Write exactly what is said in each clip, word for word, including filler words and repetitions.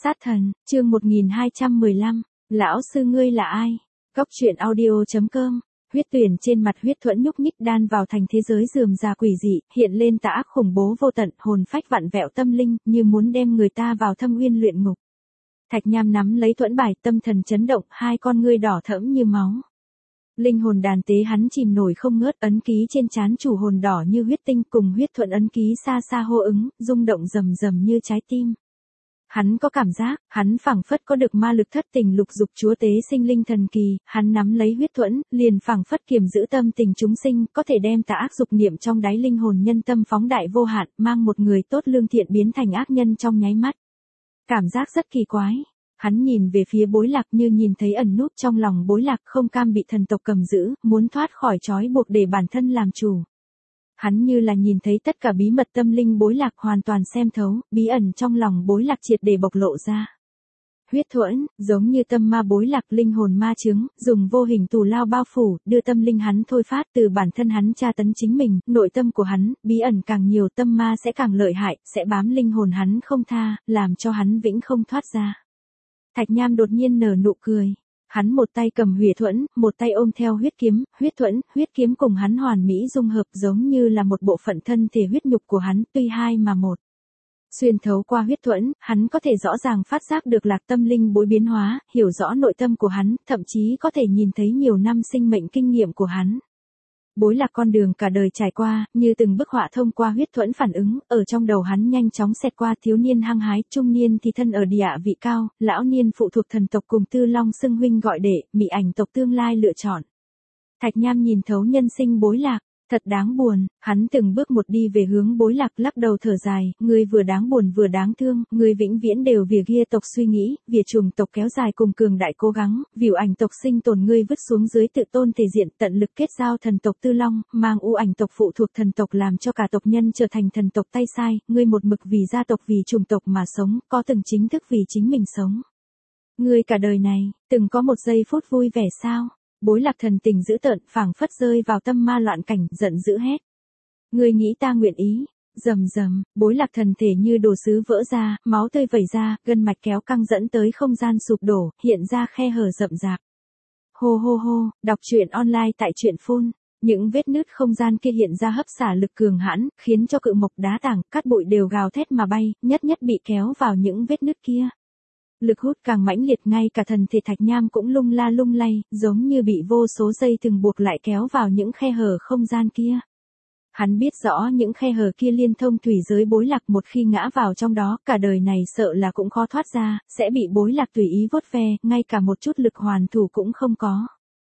Sát thần, chương một nghìn hai trăm mười lăm, lão sư ngươi là ai? Góc truyện audio.com, huyết tuyển trên mặt huyết thuẫn nhúc nhích đan vào thành thế giới rườm rà quỷ dị, hiện lên tà ác khủng bố vô tận, hồn phách vặn vẹo tâm linh, như muốn đem người ta vào thâm uyên luyện ngục. Thạch Nham nắm lấy thuẫn bài, tâm thần chấn động, hai con ngươi đỏ thẫm như máu. Linh hồn đàn tế hắn chìm nổi không ngớt, ấn ký trên trán chủ hồn đỏ như huyết tinh cùng huyết thuẫn ấn ký xa xa hô ứng, rung động rầm rầm như trái tim. Hắn có cảm giác, hắn phảng phất có được ma lực thất tình lục dục chúa tế sinh linh thần kỳ, hắn nắm lấy huyết thuẫn, liền phảng phất kiềm giữ tâm tình chúng sinh, có thể đem tà ác dục niệm trong đáy linh hồn nhân tâm phóng đại vô hạn, mang một người tốt lương thiện biến thành ác nhân trong nháy mắt. Cảm giác rất kỳ quái. Hắn nhìn về phía Bối Lạc như nhìn thấy ẩn núp trong lòng Bối Lạc không cam bị thần tộc cầm giữ, muốn thoát khỏi trói buộc để bản thân làm chủ. Hắn như là nhìn thấy tất cả bí mật tâm linh Bối Lạc hoàn toàn xem thấu, bí ẩn trong lòng Bối Lạc triệt để bộc lộ ra. Huyết thuẫn, giống như tâm ma Bối Lạc linh hồn ma chứng, dùng vô hình tù lao bao phủ, đưa tâm linh hắn thôi phát từ bản thân hắn tra tấn chính mình, nội tâm của hắn, bí ẩn càng nhiều tâm ma sẽ càng lợi hại, sẽ bám linh hồn hắn không tha, làm cho hắn vĩnh không thoát ra. Thạch Nham đột nhiên nở nụ cười. Hắn một tay cầm huyền thuẫn, một tay ôm theo huyết kiếm, huyết thuẫn, huyết kiếm cùng hắn hoàn mỹ dung hợp giống như là một bộ phận thân thể huyết nhục của hắn, tuy hai mà một. Xuyên thấu qua huyết thuẫn, hắn có thể rõ ràng phát giác được lạc tâm linh Bối biến hóa, hiểu rõ nội tâm của hắn, thậm chí có thể nhìn thấy nhiều năm sinh mệnh kinh nghiệm của hắn. Bối Lạc con đường cả đời trải qua, như từng bức họa thông qua huyết thuẫn phản ứng, ở trong đầu hắn nhanh chóng xẹt qua thiếu niên hăng hái, trung niên thì thân ở địa vị cao, lão niên phụ thuộc thần tộc cùng Tư Long xưng huynh gọi đệ, mị ảnh tộc tương lai lựa chọn. Thạch Nham nhìn thấu nhân sinh Bối Lạc, thật đáng buồn, hắn từng bước một đi về hướng Bối Lạc lắc đầu thở dài, người vừa đáng buồn vừa đáng thương, người vĩnh viễn đều vì kia tộc suy nghĩ, vì chủng tộc kéo dài cùng cường đại cố gắng, vì ảnh tộc sinh tồn ngươi vứt xuống dưới tự tôn thể diện tận lực kết giao thần tộc Tư Long, mang u ảnh tộc phụ thuộc thần tộc làm cho cả tộc nhân trở thành thần tộc tay sai, ngươi một mực vì gia tộc vì chủng tộc mà sống, có từng chính thức vì chính mình sống. Ngươi cả đời này, từng có một giây phút vui vẻ sao? Bối Lạc thần tình dữ tợn, phảng phất rơi vào tâm ma loạn cảnh, giận dữ hét. Ngươi nghĩ ta nguyện ý? Rầm rầm, Bối Lạc thần thể như đồ sứ vỡ ra, máu tươi vẩy ra, gân mạch kéo căng dẫn tới không gian sụp đổ, hiện ra khe hở rậm rạp. Hô hô hô, đọc truyện online tại truyện phun. Những vết nứt không gian kia hiện ra hấp xả lực cường hãn, khiến cho cự mộc đá tảng, cát bụi đều gào thét mà bay, nhất nhất bị kéo vào những vết nứt kia. Lực hút càng mãnh liệt, ngay cả thần thể Thạch Nham cũng lung la lung lay, giống như bị vô số dây từng buộc lại kéo vào những khe hở không gian kia. Hắn biết rõ những khe hở kia liên thông thủy giới Bối Lạc, một khi ngã vào trong đó, cả đời này sợ là cũng khó thoát ra, sẽ bị Bối Lạc tùy ý vuốt ve, ngay cả một chút lực hoàn thủ cũng không có.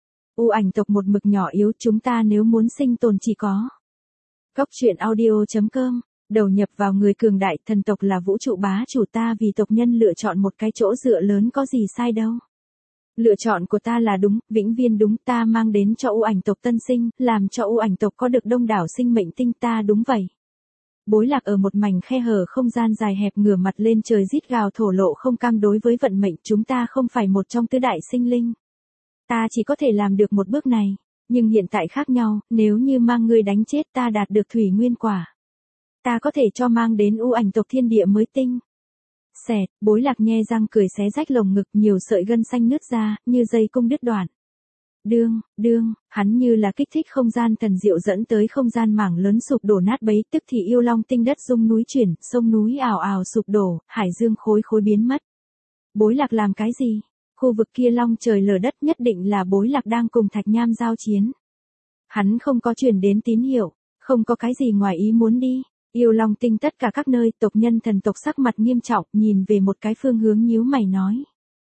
U ảnh tộc một mực nhỏ yếu, chúng ta nếu muốn sinh tồn chỉ có. Góc truyện audio.com, đầu nhập vào người cường đại, thần tộc là vũ trụ bá chủ, ta vì tộc nhân lựa chọn một cái chỗ dựa lớn có gì sai đâu. Lựa chọn của ta là đúng, vĩnh viên đúng, ta mang đến cho u ảnh tộc tân sinh, làm cho u ảnh tộc có được đông đảo sinh mệnh tinh, ta đúng vậy. Bối Lạc ở một mảnh khe hở không gian dài hẹp ngửa mặt lên trời rít gào thổ lộ không cam đối với vận mệnh, chúng ta không phải một trong tứ đại sinh linh. Ta chỉ có thể làm được một bước này, nhưng hiện tại khác nhau, nếu như mang ngươi đánh chết ta đạt được thủy nguyên quả. Ta có thể cho mang đến u ảnh tộc thiên địa mới tinh. Xẹt, Bối Lạc nhe răng cười xé rách lồng ngực, nhiều sợi gân xanh nứt ra, như dây cung đứt đoạn. Đương, đương, hắn như là kích thích không gian thần diệu dẫn tới không gian mảng lớn sụp đổ nát bấy, tức thì yêu long tinh đất rung núi chuyển, sông núi ào ào sụp đổ, hải dương khối khối biến mất. Bối Lạc làm cái gì? Khu vực kia long trời lở đất, nhất định là Bối Lạc đang cùng Thạch Nham giao chiến. Hắn không có truyền đến tín hiệu, không có cái gì ngoài ý muốn đi. Yêu long tinh tất cả các nơi, tộc nhân thần tộc sắc mặt nghiêm trọng, nhìn về một cái phương hướng nhíu mày nói.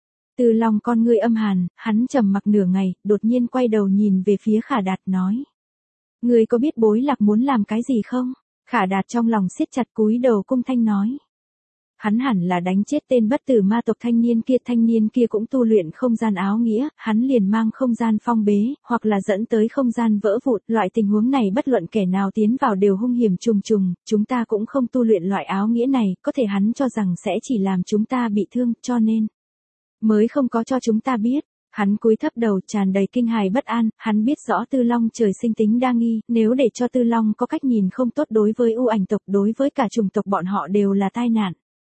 Tư Long con ngươi âm hàn, hắn trầm mặc nửa ngày, đột nhiên quay đầu nhìn về phía Khả Đạt nói. Ngươi có biết Bối Lạc muốn làm cái gì không? Khả Đạt trong lòng siết chặt cúi đầu cung thanh nói. Hắn hẳn là đánh chết tên bất tử ma tộc thanh niên kia, thanh niên kia cũng tu luyện không gian áo nghĩa, hắn liền mang không gian phong bế, hoặc là dẫn tới không gian vỡ vụn, loại tình huống này bất luận kẻ nào tiến vào đều hung hiểm trùng trùng, chúng ta cũng không tu luyện loại áo nghĩa này, có thể hắn cho rằng sẽ chỉ làm chúng ta bị thương, cho nên mới không có cho chúng ta biết. Hắn cúi thấp đầu tràn đầy kinh hài bất an, hắn biết rõ Tư Long trời sinh tính đa nghi, nếu để cho Tư Long có cách nhìn không tốt đối với u ảnh tộc, đối với cả chủng tộc bọn họ đều là tai nạn.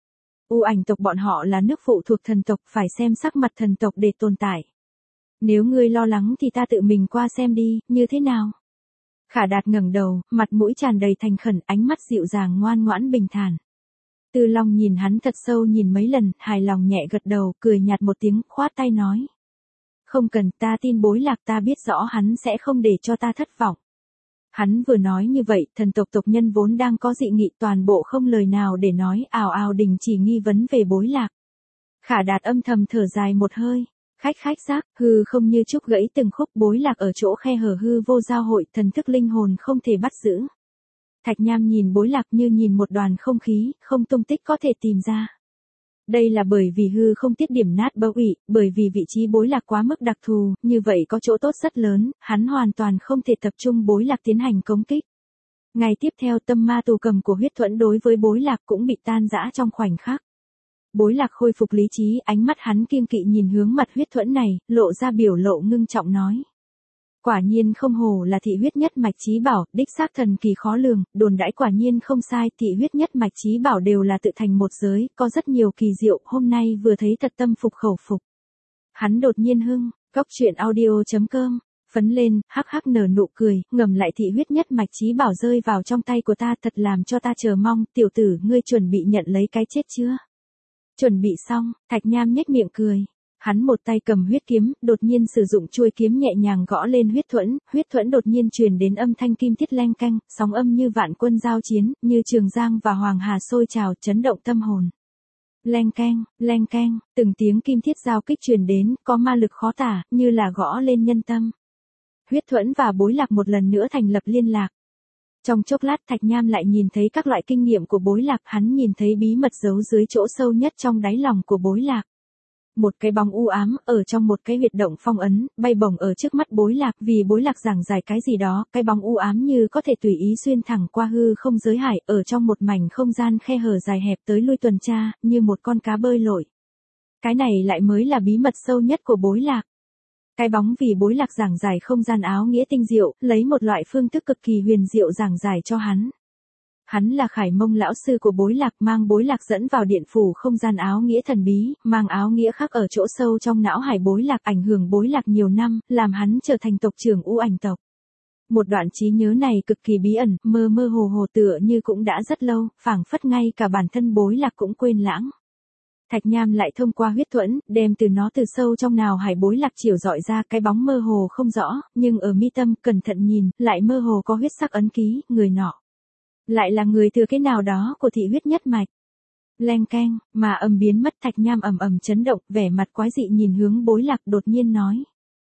U ảnh tộc bọn họ là nước phụ thuộc thần tộc, phải xem sắc mặt thần tộc để tồn tại. Nếu ngươi lo lắng thì ta tự mình qua xem đi, như thế nào? Khả Đạt ngẩng đầu, mặt mũi tràn đầy thành khẩn, ánh mắt dịu dàng ngoan ngoãn bình thản. Tư Long nhìn hắn thật sâu nhìn mấy lần, hài lòng nhẹ gật đầu, cười nhạt một tiếng, khoát tay nói. Không cần, ta tin Bối Lạc, ta biết rõ hắn sẽ không để cho ta thất vọng. Hắn vừa nói như vậy, thần tộc tộc nhân vốn đang có dị nghị toàn bộ không lời nào để nói, ào ào đình chỉ nghi vấn về Bối Lạc. Khả Đạt âm thầm thở dài một hơi. Khách khách giác, hư không như trúc gãy từng khúc, Bối Lạc ở chỗ khe hở hư vô giao hội, thần thức linh hồn không thể bắt giữ. Thạch Nham nhìn Bối Lạc như nhìn một đoàn không khí, không tung tích có thể tìm ra. Đây là bởi vì hư không tiết điểm nát bâu ị, bởi vì vị trí Bối Lạc quá mức đặc thù, như vậy có chỗ tốt rất lớn, hắn hoàn toàn không thể tập trung Bối Lạc tiến hành công kích. Ngày tiếp theo tâm ma tù cầm của huyết thuẫn đối với Bối Lạc cũng bị tan rã trong khoảnh khắc. Bối Lạc khôi phục lý trí, ánh mắt hắn kiêng kỵ nhìn hướng mặt huyết thuẫn này, lộ ra biểu lộ ngưng trọng nói. Quả nhiên không hồ là thị huyết nhất mạch chí bảo, đích xác thần kỳ khó lường, đồn đãi quả nhiên không sai, thị huyết nhất mạch chí bảo đều là tự thành một giới, có rất nhiều kỳ diệu, hôm nay vừa thấy thật tâm phục khẩu phục. Hắn đột nhiên hưng, góc truyện audio chấm com, phấn lên, hắc hắc nở nụ cười, ngầm lại thị huyết nhất mạch chí bảo rơi vào trong tay của ta, thật làm cho ta chờ mong, tiểu tử, ngươi chuẩn bị nhận lấy cái chết chưa? Chuẩn bị xong, Thạch Nham nhếch miệng cười. Hắn một tay cầm huyết kiếm, đột nhiên sử dụng chuôi kiếm nhẹ nhàng gõ lên huyết thuẫn, huyết thuẫn đột nhiên truyền đến âm thanh kim thiết leng canh, sóng âm như vạn quân giao chiến, như Trường Giang và Hoàng Hà sôi trào, chấn động tâm hồn. Leng canh, leng canh, từng tiếng kim thiết giao kích truyền đến, có ma lực khó tả, như là gõ lên nhân tâm. Huyết thuẫn và Bối Lạc một lần nữa thành lập liên lạc. Trong chốc lát Thạch Nham lại nhìn thấy các loại kinh nghiệm của Bối Lạc, hắn nhìn thấy bí mật giấu dưới chỗ sâu nhất trong đáy lòng của Bối Lạc. Một cái bóng u ám, ở trong một cái huyệt động phong ấn, bay bổng ở trước mắt Bối Lạc, vì Bối Lạc giảng giải cái gì đó, cái bóng u ám như có thể tùy ý xuyên thẳng qua hư không giới hải, ở trong một mảnh không gian khe hở dài hẹp tới lui tuần tra, như một con cá bơi lội. Cái này lại mới là bí mật sâu nhất của Bối Lạc. Cái bóng vì Bối Lạc giảng giải không gian áo nghĩa tinh diệu, lấy một loại phương thức cực kỳ huyền diệu giảng giải cho hắn. Hắn là Khải Mông lão sư của Bối Lạc, mang Bối Lạc dẫn vào điện phủ không gian áo nghĩa thần bí, mang áo nghĩa khắc ở chỗ sâu trong não hải Bối Lạc, ảnh hưởng Bối Lạc nhiều năm, làm hắn trở thành tộc trưởng U ảnh tộc. Một đoạn trí nhớ này cực kỳ bí ẩn, mơ mơ hồ hồ tựa như cũng đã rất lâu, phảng phất ngay cả bản thân Bối Lạc cũng quên lãng. Thạch Nham lại thông qua huyết thuẫn, đem từ nó từ sâu trong nào hải Bối Lạc chiếu dọi ra cái bóng mơ hồ không rõ, nhưng ở mi tâm cẩn thận nhìn, lại mơ hồ có huyết sắc ấn ký, người nọ. Lại là người thừa cái nào đó của thị huyết nhất mạch. Leng keng, mà âm biến mất. Thạch Nham ầm ầm chấn động, vẻ mặt quái dị nhìn hướng Bối Lạc đột nhiên nói.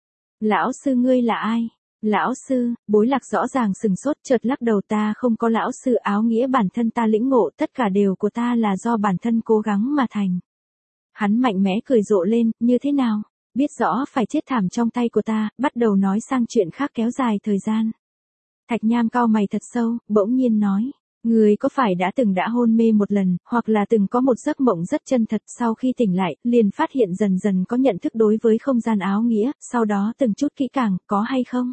Lão sư ngươi là ai? Lão sư, Bối Lạc rõ ràng sừng sốt chợt lắc đầu, ta không có lão sư, áo nghĩa bản thân ta lĩnh ngộ, tất cả đều của ta là do bản thân cố gắng mà thành. Hắn mạnh mẽ cười rộ lên, như thế nào? Biết rõ phải chết thảm trong tay của ta, bắt đầu nói sang chuyện khác kéo dài thời gian. Thạch Nham cau mày thật sâu, bỗng nhiên nói. Người có phải đã từng đã hôn mê một lần, hoặc là từng có một giấc mộng rất chân thật, sau khi tỉnh lại, liền phát hiện dần dần có nhận thức đối với không gian áo nghĩa, sau đó từng chút kỹ càng, có hay không?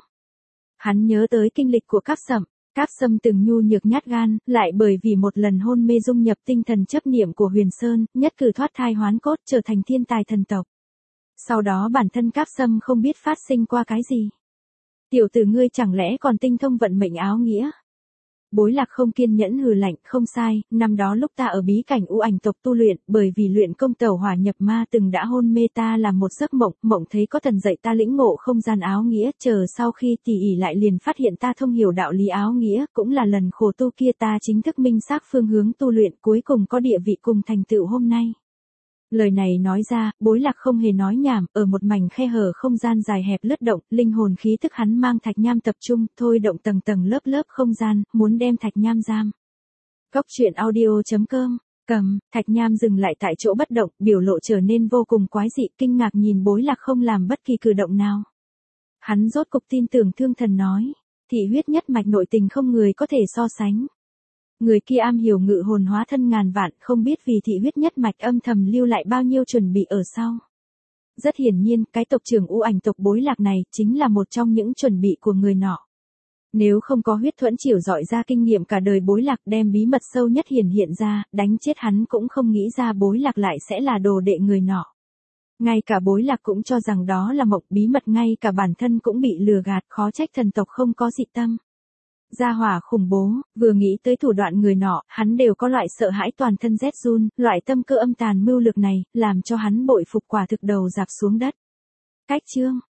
Hắn nhớ tới kinh lịch của Cáp Sâm. Cáp Sâm từng nhu nhược nhát gan, lại bởi vì một lần hôn mê dung nhập tinh thần chấp niệm của Huyền Sơn, nhất cử thoát thai hoán cốt trở thành thiên tài thần tộc. Sau đó bản thân Cáp Sâm không biết phát sinh qua cái gì. Tiểu tử ngươi chẳng lẽ còn tinh thông vận mệnh áo nghĩa? Bối Lạc không kiên nhẫn hừ lạnh, không sai, năm đó lúc ta ở bí cảnh U ảnh tộc tu luyện, bởi vì luyện công tẩu hỏa nhập ma từng đã hôn mê, ta làm một giấc mộng, mộng thấy có thần dạy ta lĩnh ngộ không gian áo nghĩa, chờ sau khi tỉ ỉ lại liền phát hiện ta thông hiểu đạo lý áo nghĩa, cũng là lần khổ tu kia ta chính thức minh xác phương hướng tu luyện, cuối cùng có địa vị cùng thành tựu hôm nay. Lời này nói ra, Bối Lạc không hề nói nhảm, ở một mảnh khe hở không gian dài hẹp lướt động, linh hồn khí tức hắn mang Thạch Nham tập trung, thôi động tầng tầng lớp lớp không gian, muốn đem Thạch Nham giam. Góc truyện audio chấm com, cầm, Thạch Nham dừng lại tại chỗ bất động, biểu lộ trở nên vô cùng quái dị, kinh ngạc nhìn Bối Lạc không làm bất kỳ cử động nào. Hắn rốt cục tin tưởng Thương Thần nói, thị huyết nhất mạch nội tình không người có thể so sánh. Người kia am hiểu ngự hồn hóa thân ngàn vạn, không biết vì thị huyết nhất mạch âm thầm lưu lại bao nhiêu chuẩn bị ở sau. Rất hiển nhiên, cái tộc trưởng U ảnh tộc Bối Lạc này, chính là một trong những chuẩn bị của người nọ. Nếu không có huyết thuẫn chiểu dọi ra kinh nghiệm cả đời Bối Lạc đem bí mật sâu nhất hiển hiện ra, đánh chết hắn cũng không nghĩ ra Bối Lạc lại sẽ là đồ đệ người nọ. Ngay cả Bối Lạc cũng cho rằng đó là mộng bí mật, ngay cả bản thân cũng bị lừa gạt, khó trách thần tộc không có dị tâm. Gia hỏa khủng bố, vừa nghĩ tới thủ đoạn người nọ, hắn đều có loại sợ hãi toàn thân rét run, loại tâm cơ âm tàn mưu lược này, làm cho hắn bội phục quả thực đầu dạp xuống đất. Cách chương